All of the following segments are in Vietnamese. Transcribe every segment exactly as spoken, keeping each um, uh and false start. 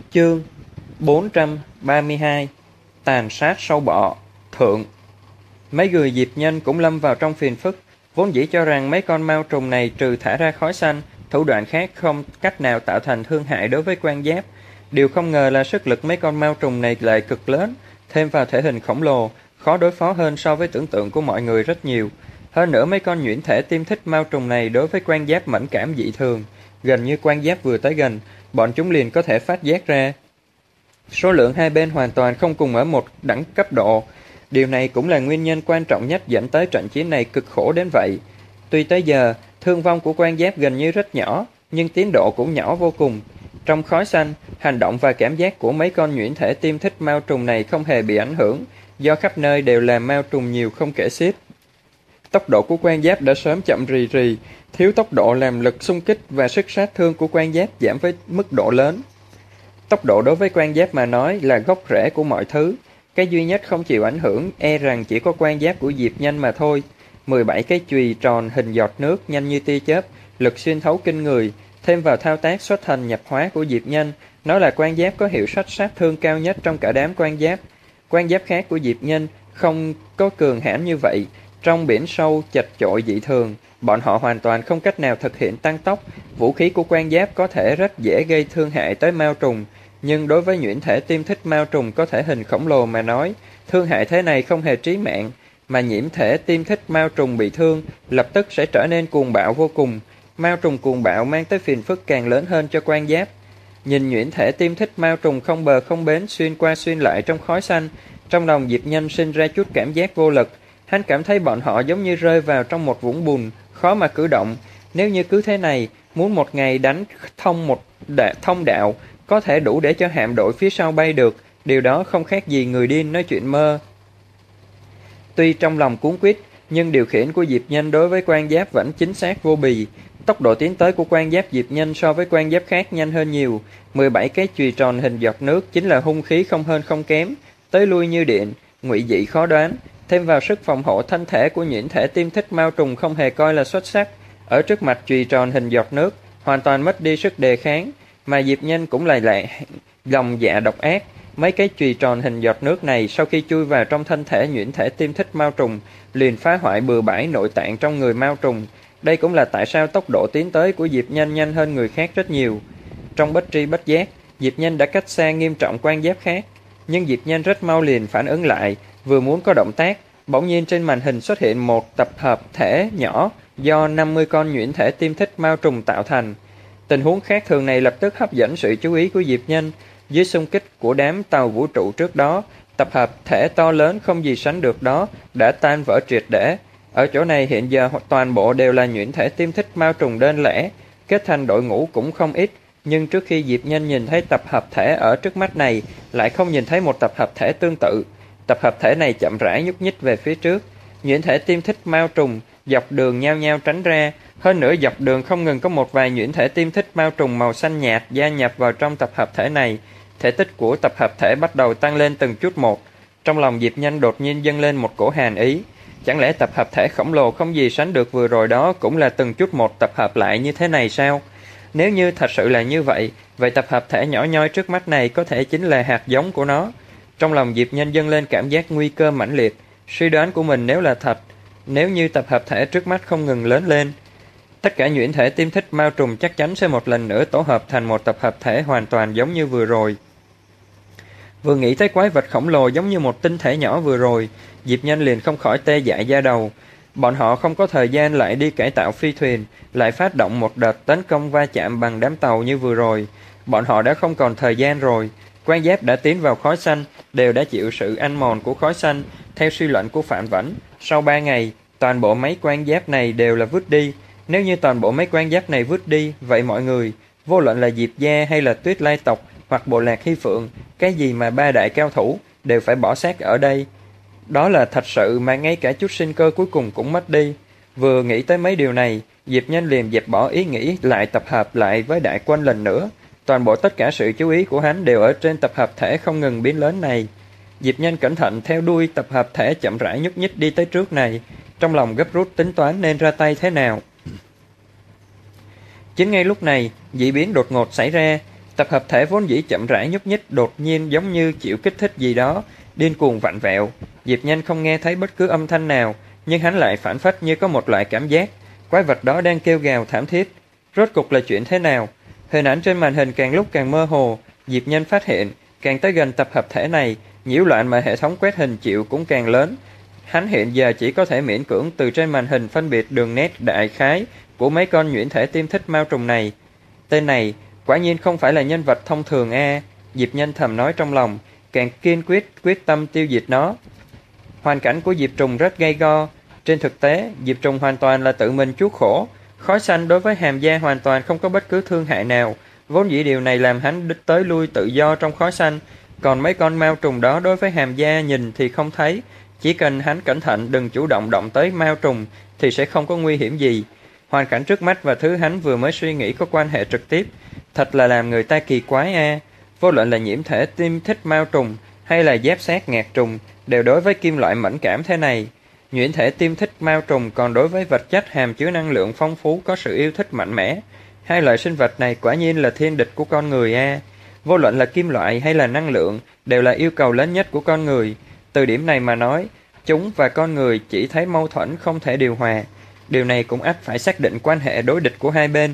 Chương bốn trăm ba mươi hai. Tàn sát sâu bọ. Thượng. Mấy người diệp nhân cũng lâm vào trong phiền phức, vốn dĩ cho rằng mấy con mao trùng này trừ thả ra khói xanh, thủ đoạn khác không cách nào tạo thành thương hại đối với quan giáp. Điều không ngờ là sức lực mấy con mao trùng này lại cực lớn, thêm vào thể hình khổng lồ, khó đối phó hơn so với tưởng tượng của mọi người rất nhiều. Hơn nữa mấy con nhuyễn thể tiêm thích mao trùng này đối với quan giáp mẫn cảm dị thường, gần như quan giáp vừa tới gần, bọn chúng liền có thể phát giác ra. Số lượng hai bên hoàn toàn không cùng ở một đẳng cấp độ. Điều này cũng là nguyên nhân quan trọng nhất dẫn tới trận chiến này cực khổ đến vậy. Tuy tới giờ, thương vong của quan giáp gần như rất nhỏ, nhưng tiến độ cũng nhỏ vô cùng. Trong khói xanh, hành động và cảm giác của mấy con nhuyễn thể tiêm thích mao trùng này không hề bị ảnh hưởng, do khắp nơi đều là mao trùng nhiều không kể xiết. Tốc độ của quan giáp đã sớm chậm rì rì, thiếu tốc độ làm lực xung kích và sức sát thương của quan giáp giảm với mức độ lớn. Tốc độ đối với quan giáp mà nói là gốc rễ của mọi thứ. Cái duy nhất không chịu ảnh hưởng e rằng chỉ có quan giáp của diệp nhân mà thôi. mười bảy cái chùy tròn hình giọt nước nhanh như tia chớp, lực xuyên thấu kinh người, thêm vào thao tác xuất thần nhập hóa của diệp nhân, nó là quan giáp có hiệu suất sát thương cao nhất trong cả đám quan giáp. Quan giáp khác của diệp nhân không có cường hãn như vậy. Trong biển sâu chật chội dị thường, bọn họ hoàn toàn không cách nào thực hiện tăng tốc. Vũ khí của quan giáp có thể rất dễ gây thương hại tới mao trùng, nhưng đối với nhuyễn thể tiêm thích mao trùng có thể hình khổng lồ mà nói, thương hại thế này không hề trí mạng, mà nhiễm thể tiêm thích mao trùng bị thương, lập tức sẽ trở nên cuồng bạo vô cùng. Mao trùng cuồng bạo mang tới phiền phức càng lớn hơn cho quan giáp. Nhìn nhuyễn thể tiêm thích mao trùng không bờ không bến xuyên qua xuyên lại trong khói xanh, trong lòng diệp nhân sinh ra chút cảm giác vô lực. Hắn cảm thấy bọn họ giống như rơi vào trong một vũng bùn, khó mà cử động. Nếu như cứ thế này, muốn một ngày đánh thông một đạ, thông đạo, có thể đủ để cho hạm đội phía sau bay được, điều đó không khác gì người điên nói chuyện mơ. Tuy trong lòng cuống quýt, nhưng điều khiển của diệp nhân đối với quan giáp vẫn chính xác vô bì. Tốc độ tiến tới của quan giáp diệp nhân so với quan giáp khác nhanh hơn nhiều. mười bảy cái chùy tròn hình giọt nước chính là hung khí không hơn không kém, tới lui như điện, ngụy dị khó đoán. Thêm vào sức phòng hộ thân thể của nhuyễn thể tiêm thích mao trùng không hề coi là xuất sắc, ở trước mặt chùy tròn hình giọt nước, hoàn toàn mất đi sức đề kháng, mà diệp nhân cũng lại lại lòng dạ độc ác. Mấy cái chùy tròn hình giọt nước này sau khi chui vào trong thân thể nhuyễn thể tiêm thích mao trùng, liền phá hoại bừa bãi nội tạng trong người mao trùng. Đây cũng là tại sao tốc độ tiến tới của diệp nhân nhanh hơn người khác rất nhiều. Trong bất tri bất giác, diệp nhân đã cách xa nghiêm trọng quan giáp khác, nhưng diệp nhân rất mau liền phản ứng lại. Vừa muốn có động tác, bỗng nhiên trên màn hình xuất hiện một tập hợp thể nhỏ do năm mươi con nhuyễn thể tiêm thích mao trùng tạo thành. Tình huống khác thường này lập tức hấp dẫn sự chú ý của diệp nhân. Dưới xung kích của đám tàu vũ trụ trước đó, tập hợp thể to lớn không gì sánh được đó đã tan vỡ triệt để. Ở chỗ này hiện giờ toàn bộ đều là nhuyễn thể tiêm thích mao trùng đơn lẻ, kết thành đội ngũ cũng không ít. Nhưng trước khi diệp nhân nhìn thấy tập hợp thể ở trước mắt này, lại không nhìn thấy một tập hợp thể tương tự. Tập hợp thể này chậm rãi nhúc nhích về phía trước. Nhuyễn thể tiêm thích mao trùng dọc đường nhao nhao tránh ra. Hơn nữa dọc đường không ngừng có một vài nhuyễn thể tiêm thích mao trùng màu xanh nhạt gia nhập vào trong tập hợp thể này. Thể tích của tập hợp thể bắt đầu tăng lên từng chút một. Trong lòng diệp nhân đột nhiên dâng lên một cổ hàn ý. Chẳng lẽ tập hợp thể khổng lồ không gì sánh được vừa rồi đó cũng là từng chút một tập hợp lại như thế này sao? Nếu như thật sự là như vậy, vậy tập hợp thể nhỏ nhoi trước mắt này có thể chính là hạt giống của nó. Trong lòng diệp nhân dâng lên cảm giác nguy cơ mãnh liệt. Suy đoán của mình nếu là thật, nếu như tập hợp thể trước mắt không ngừng lớn lên, tất cả nhuyễn thể tiêm thích mao trùng chắc chắn sẽ một lần nữa tổ hợp thành một tập hợp thể hoàn toàn giống như vừa rồi. Vừa nghĩ tới quái vật khổng lồ giống như một tinh thể nhỏ vừa rồi, diệp nhân liền không khỏi tê dại da đầu. Bọn họ không có thời gian lại đi cải tạo phi thuyền, lại phát động một đợt tấn công va chạm bằng đám tàu như vừa rồi. Bọn họ đã không còn thời gian rồi. Quan giáp đã tiến vào khói xanh, đều đã chịu sự ăn mòn của khói xanh. Theo suy luận của Phạm Vãnh, sau ba ngày, toàn bộ mấy quan giáp này đều là vứt đi. Nếu như toàn bộ mấy quan giáp này vứt đi, vậy mọi người, vô luận là Diệp gia hay là Tuyết Lai tộc hoặc bộ lạc Hy Phượng, cái gì mà ba đại cao thủ, đều phải bỏ xác ở đây. Đó là thật sự mà ngay cả chút sinh cơ cuối cùng cũng mất đi. Vừa nghĩ tới mấy điều này, Diệp Nhân liền dẹp bỏ ý nghĩ lại tập hợp lại với đại quân lần nữa. Toàn bộ tất cả sự chú ý của hắn đều ở trên tập hợp thể không ngừng biến lớn này. Diệp Nhân cẩn thận theo đuôi tập hợp thể chậm rãi nhúc nhích đi tới trước này, trong lòng gấp rút tính toán nên ra tay thế nào. Chính ngay lúc này, dị biến đột ngột xảy ra. Tập hợp thể vốn dĩ chậm rãi nhúc nhích đột nhiên giống như chịu kích thích gì đó, điên cuồng vặn vẹo. Diệp Nhanh không nghe thấy bất cứ âm thanh nào, nhưng hắn lại phản phất như có một loại cảm giác quái vật đó đang kêu gào thảm thiết. Rốt cục là chuyện thế nào? Hình ảnh trên màn hình càng lúc càng mơ hồ. Diệp Nhanh phát hiện càng tới gần tập hợp thể này, nhiễu loạn mà hệ thống quét hình chịu cũng càng lớn. Hắn hiện giờ chỉ có thể miễn cưỡng từ trên màn hình phân biệt đường nét đại khái của mấy con nhuyễn thể tiêm thích mao trùng này. Tên này quả nhiên không phải là nhân vật thông thường a. Diệp Nhanh thầm nói trong lòng, càng kiên quyết quyết tâm tiêu diệt nó. Hoàn cảnh của Diệp Trùng rất gay go. Trên thực tế, Diệp Trùng hoàn toàn là tự mình chuốc khổ. Khói xanh đối với hàm da hoàn toàn không có bất cứ thương hại nào, vốn dĩ điều này làm hắn đích tới lui tự do trong khói xanh. Còn mấy con mao trùng đó đối với hàm da nhìn thì không thấy, chỉ cần hắn cẩn thận đừng chủ động động tới mao trùng thì sẽ không có nguy hiểm gì. Hoàn cảnh trước mắt và thứ hắn vừa mới suy nghĩ có quan hệ trực tiếp, thật là làm người ta kỳ quái a. À. Vô luận là nhiễm thể tiêm thích mao trùng hay là giáp sát ngạc trùng đều đối với kim loại mẫn cảm thế này. Nhuyễn thể tiêm thích mao trùng còn đối với vật chất hàm chứa năng lượng phong phú có sự yêu thích mạnh mẽ. Hai loại sinh vật này quả nhiên là thiên địch của con người a. À. Vô luận là kim loại hay là năng lượng đều là yêu cầu lớn nhất của con người. Từ điểm này mà nói, chúng và con người chỉ thấy mâu thuẫn không thể điều hòa. Điều này cũng ắt phải xác định quan hệ đối địch của hai bên.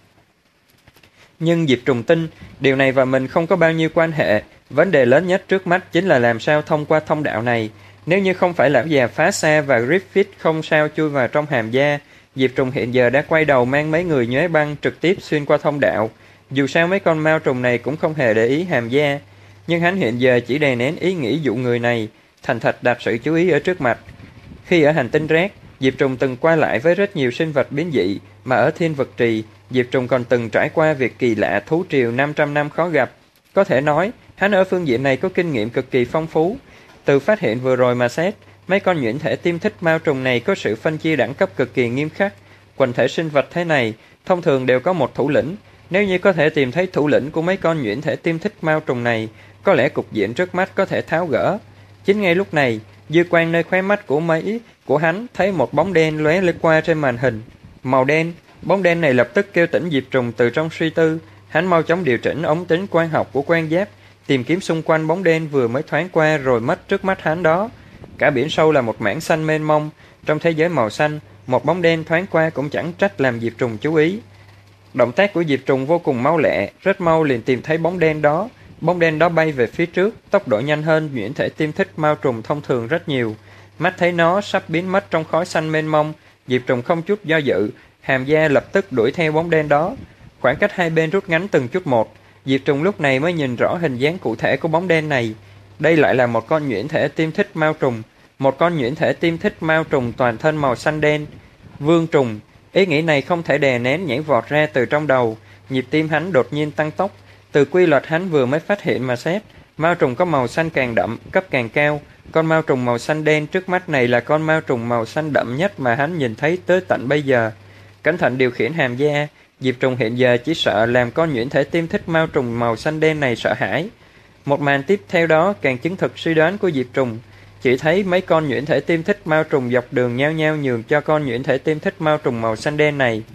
Nhưng Diệp Trùng tin, điều này và mình không có bao nhiêu quan hệ. Vấn đề lớn nhất trước mắt chính là làm sao thông qua thông đạo này. Nếu như không phải lão già phá xa và Griffith không sao chui vào trong hàm da, Diệp Trùng hiện giờ đã quay đầu mang mấy người nhuế băng trực tiếp xuyên qua thông đạo. Dù sao mấy con mao trùng này cũng không hề để ý hàm da, nhưng hắn hiện giờ chỉ đè nén ý nghĩ dụ người này, thành thật đặt sự chú ý ở trước mặt. Khi ở hành tinh rác, Diệp Trùng từng qua lại với rất nhiều sinh vật biến dị, mà ở thiên vực trì, Diệp Trùng còn từng trải qua việc kỳ lạ thú triều năm trăm năm khó gặp. Có thể nói, hắn ở phương diện này có kinh nghiệm cực kỳ phong phú. Từ phát hiện vừa rồi mà xét, mấy con nhuyễn thể tiêm thích mao trùng này có sự phân chia đẳng cấp cực kỳ nghiêm khắc. Quần thể sinh vật thế này, thông thường đều có một thủ lĩnh. Nếu như có thể tìm thấy thủ lĩnh của mấy con nhuyễn thể tiêm thích mao trùng này, có lẽ cục diện trước mắt có thể tháo gỡ. Chính ngay lúc này, dư quang nơi khóe mắt của mấy của hắn thấy một bóng đen lóe lên qua trên màn hình. Màu đen, bóng đen này lập tức kêu tỉnh Diệp Trùng từ trong suy tư. Hắn mau chóng điều chỉnh ống tính quang học của quan giáp, tìm kiếm xung quanh bóng đen vừa mới thoáng qua rồi mất trước mắt hắn đó. Cả biển sâu là một mảng xanh mênh mông, trong thế giới màu xanh, một bóng đen thoáng qua cũng chẳng trách làm Diệp Trùng chú ý. Động tác của Diệp Trùng vô cùng mau lẹ, rất mau liền tìm thấy bóng đen đó. Bóng đen đó bay về phía trước, tốc độ nhanh hơn nhuyễn thể tiêm thích mao trùng thông thường rất nhiều. Mắt thấy nó sắp biến mất trong khói xanh mênh mông, Diệp Trùng không chút do dự, hàm da lập tức đuổi theo bóng đen đó. Khoảng cách hai bên rút ngắn từng chút một, Diệp Trùng lúc này mới nhìn rõ hình dáng cụ thể của bóng đen này. Đây lại là một con nhuyễn thể tiêm thích mao trùng, một con nhuyễn thể tiêm thích mao trùng toàn thân màu xanh đen. Vương trùng, ý nghĩ này không thể đè nén nhảy vọt ra từ trong đầu, nhịp tim hắn đột nhiên tăng tốc. Từ quy luật hắn vừa mới phát hiện mà xét, mao trùng có màu xanh càng đậm, cấp càng cao. Con mao trùng màu xanh đen trước mắt này là con mao trùng màu xanh đậm nhất mà hắn nhìn thấy tới tận bây giờ. Cẩn thận điều khiển hàm da, Diệp Trùng hiện giờ chỉ sợ làm con nhuyễn thể tiêm thích mao trùng màu xanh đen này sợ hãi. Một màn tiếp theo đó càng chứng thực suy đoán của Diệp Trùng. Chỉ thấy mấy con nhuyễn thể tiêm thích mao trùng dọc đường nhao nhao nhường cho con nhuyễn thể tiêm thích mao trùng màu xanh đen này.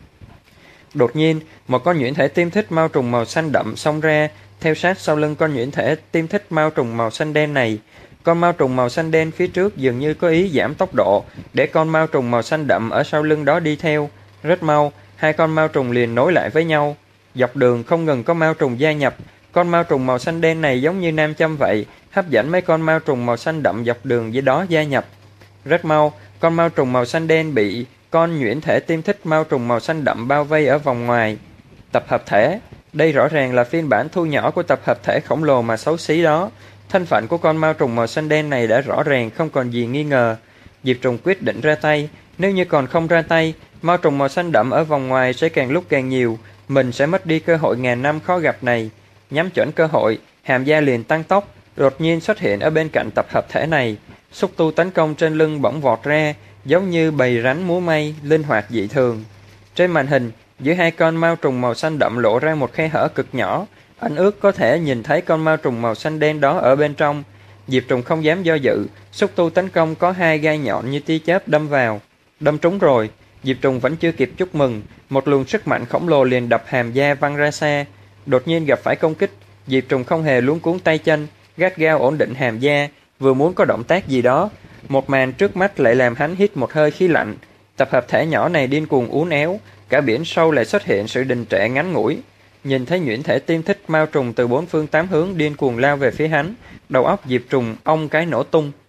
Đột nhiên, một con nhuyễn thể tiêm thích mao trùng màu xanh đậm xông ra, theo sát sau lưng con nhuyễn thể tiêm thích mao trùng màu xanh đen này. Con mao trùng màu xanh đen phía trước dường như có ý giảm tốc độ, để con mao trùng màu xanh đậm ở sau lưng đó đi theo. Rất mau, hai con mao trùng liền nối lại với nhau. Dọc đường không ngừng có mao trùng gia nhập. Con mao trùng màu xanh đen này giống như nam châm vậy, hấp dẫn mấy con mao trùng màu xanh đậm dọc đường với đó gia nhập. Rất mau, con mao trùng màu xanh đen bị con nhuyễn thể tiêm thích mao trùng màu xanh đậm bao vây ở vòng ngoài. Tập hợp thể, đây rõ ràng là phiên bản thu nhỏ của tập hợp thể khổng lồ mà xấu xí đó. Thân phận của con mao trùng màu xanh đen này đã rõ ràng, không còn gì nghi ngờ. Diệp Trùng quyết định ra tay. Nếu như còn không ra tay, mao trùng màu xanh đậm ở vòng ngoài sẽ càng lúc càng nhiều, mình sẽ mất đi cơ hội ngàn năm khó gặp này. Nhắm chuẩn cơ hội, hàm da liền tăng tốc, đột nhiên xuất hiện ở bên cạnh tập hợp thể này. Xúc tu tấn công trên lưng bỗng vọt ra, giống như bầy rắn múa may, linh hoạt dị thường. Trên màn hình, giữa hai con mao trùng màu xanh đậm lộ ra một khe hở cực nhỏ, anh ước có thể nhìn thấy con mao trùng màu xanh đen đó ở bên trong. Diệp Trùng không dám do dự, xúc tu tấn công có hai gai nhọn như tia chớp đâm vào. Đâm trúng rồi, Diệp Trùng vẫn chưa kịp chúc mừng, một luồng sức mạnh khổng lồ liền đập hàm da văng ra xa. Đột nhiên gặp phải công kích, Diệp Trùng không hề luống cuống tay chân, gắt gao ổn định hàm da, vừa muốn có động tác gì đó. Một màn trước mắt lại làm hắn hít một hơi khí lạnh. Tập hợp thể nhỏ này điên cuồng uốn éo, cả biển sâu lại xuất hiện sự đình trệ ngắn ngủi. Nhìn thấy nhuyễn thể tiên thích mao trùng từ bốn phương tám hướng điên cuồng lao về phía hắn, đầu óc Diệp Trùng ong cái nổ tung.